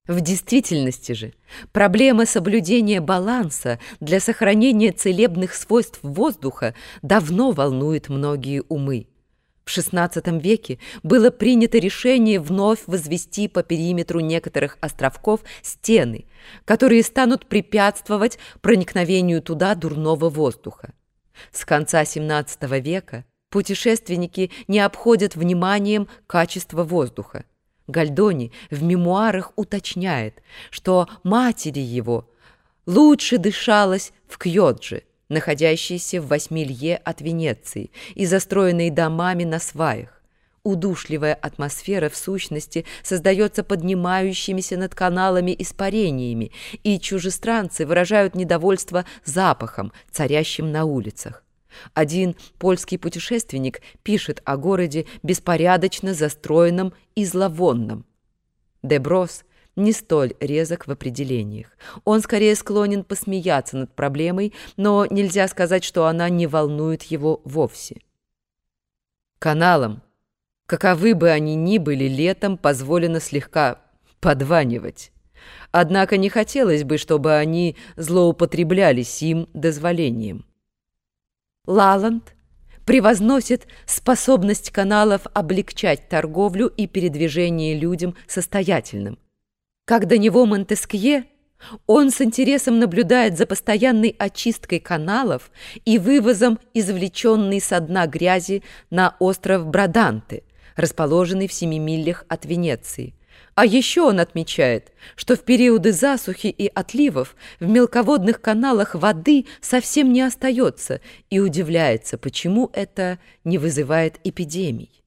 В действительности же проблема соблюдения баланса для сохранения целебных свойств воздуха давно волнует многие умы. В XVI веке было принято решение вновь возвести по периметру некоторых островков стены, которые станут препятствовать проникновению туда дурного воздуха. С конца XVII века путешественники не обходят вниманием качество воздуха. Гальдони в мемуарах уточняет, что матери его лучше дышалось в Кьодже, находящейся в 8 лье от Венеции и застроенной домами на сваях. Удушливая атмосфера в сущности создается поднимающимися над каналами испарениями, и чужестранцы выражают недовольство запахом, царящим на улицах. Один польский путешественник пишет о городе беспорядочно застроенном и зловонном. Де Брос не столь резок в определениях. Он скорее склонен посмеяться над проблемой, но нельзя сказать, что она не волнует его вовсе. Каналам, каковы бы они ни были, летом позволено слегка подванивать. Однако не хотелось бы, чтобы они злоупотребляли сим дозволением. Лаланд превозносит способность каналов облегчать торговлю и передвижение людям состоятельным. Как до него Монтескье, он с интересом наблюдает за постоянной очисткой каналов и вывозом извлеченной со дна грязи на остров Браданте, расположенный в 7 милях от Венеции. А еще он отмечает, что в периоды засухи и отливов в мелководных каналах воды совсем не остается, и удивляется, почему это не вызывает эпидемий.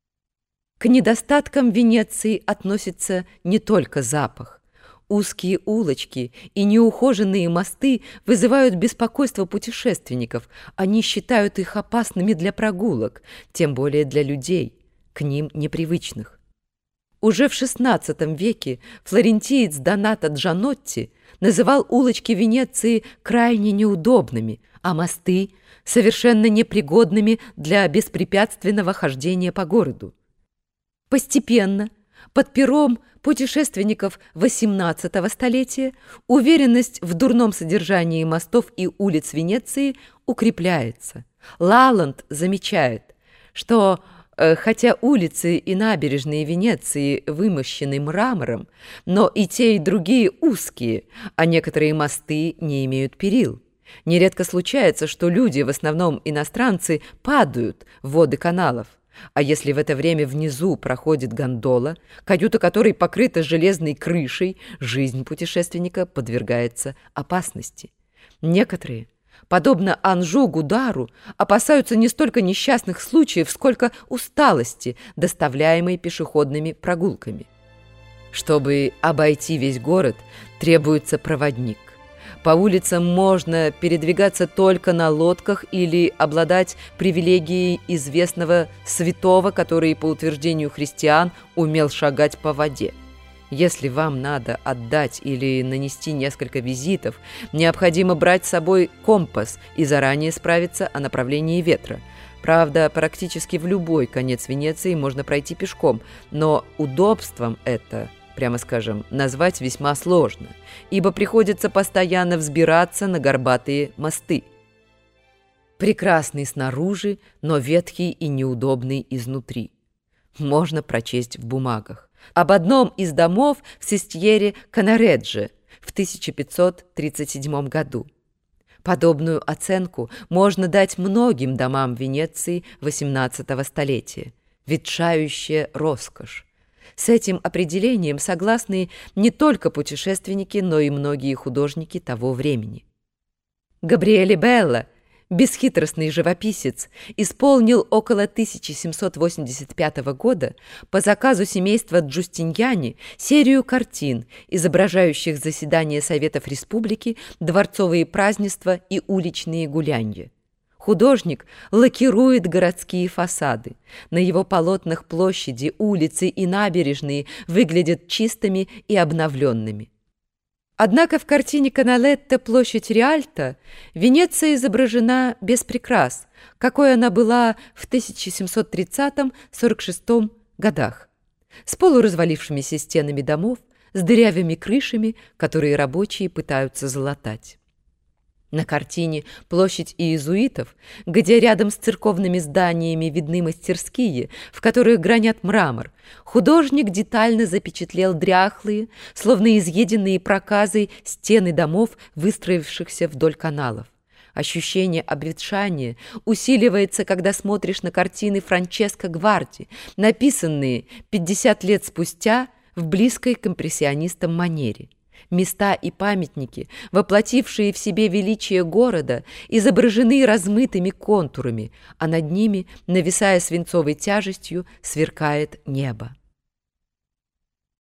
К недостаткам Венеции относится не только запах. Узкие улочки и неухоженные мосты вызывают беспокойство путешественников. Они считают их опасными для прогулок, тем более для людей, к ним непривычных. Уже в XVI веке флорентиец Донато Джанотти называл улочки Венеции крайне неудобными, а мосты совершенно непригодными для беспрепятственного хождения по городу. Постепенно, под пером путешественников XVIII столетия, уверенность в дурном содержании мостов и улиц Венеции укрепляется. Лаланд замечает, что хотя улицы и набережные Венеции вымощены мрамором, но и те, и другие узкие, а некоторые мосты не имеют перил. Нередко случается, что люди, в основном иностранцы, падают в воды каналов. А если в это время внизу проходит гондола, каюта которой покрыта железной крышей, жизнь путешественника подвергается опасности. Некоторые, подобно Анжу Гудару, опасаются не столько несчастных случаев, сколько усталости, доставляемой пешеходными прогулками. Чтобы обойти весь город, требуется проводник. По улицам можно передвигаться только на лодках или обладать привилегией известного святого, который, по утверждению христиан, умел шагать по воде. Если вам надо отдать или нанести несколько визитов, необходимо брать с собой компас и заранее справиться о направлении ветра. Правда, практически в любой конец Венеции можно пройти пешком, но удобством это, прямо скажем, назвать весьма сложно, ибо приходится постоянно взбираться на горбатые мосты. Прекрасный снаружи, но ветхий и неудобный изнутри. Можно прочесть в бумагах. Об одном из домов в Сестьере Канареджи в 1537 году. Подобную оценку можно дать многим домам Венеции XVIII столетия. Ветшающая роскошь. С этим определением согласны не только путешественники, но и многие художники того времени. Габриэле Белла, бесхитростный живописец, исполнил около 1785 года по заказу семейства Джустиньяни серию картин, изображающих заседания Советов Республики, дворцовые празднества и уличные гулянья. Художник лакирует городские фасады. На его полотнах площади, улицы и набережные выглядят чистыми и обновленными. Однако в картине Каналетто «Площадь Риальто» Венеция изображена без прикрас, какой она была в 1730-46 годах, с полуразвалившимися стенами домов, с дырявыми крышами, которые рабочие пытаются залатать. На картине «Площадь иезуитов», где рядом с церковными зданиями видны мастерские, в которых гранят мрамор, художник детально запечатлел дряхлые, словно изъеденные проказой стены домов, выстроившихся вдоль каналов. Ощущение обветшания усиливается, когда смотришь на картины Франческо Гварди, написанные 50 лет спустя в близкой к импрессионистам манере. Места и памятники, воплотившие в себе величие города, изображены размытыми контурами, а над ними, нависая свинцовой тяжестью, сверкает небо.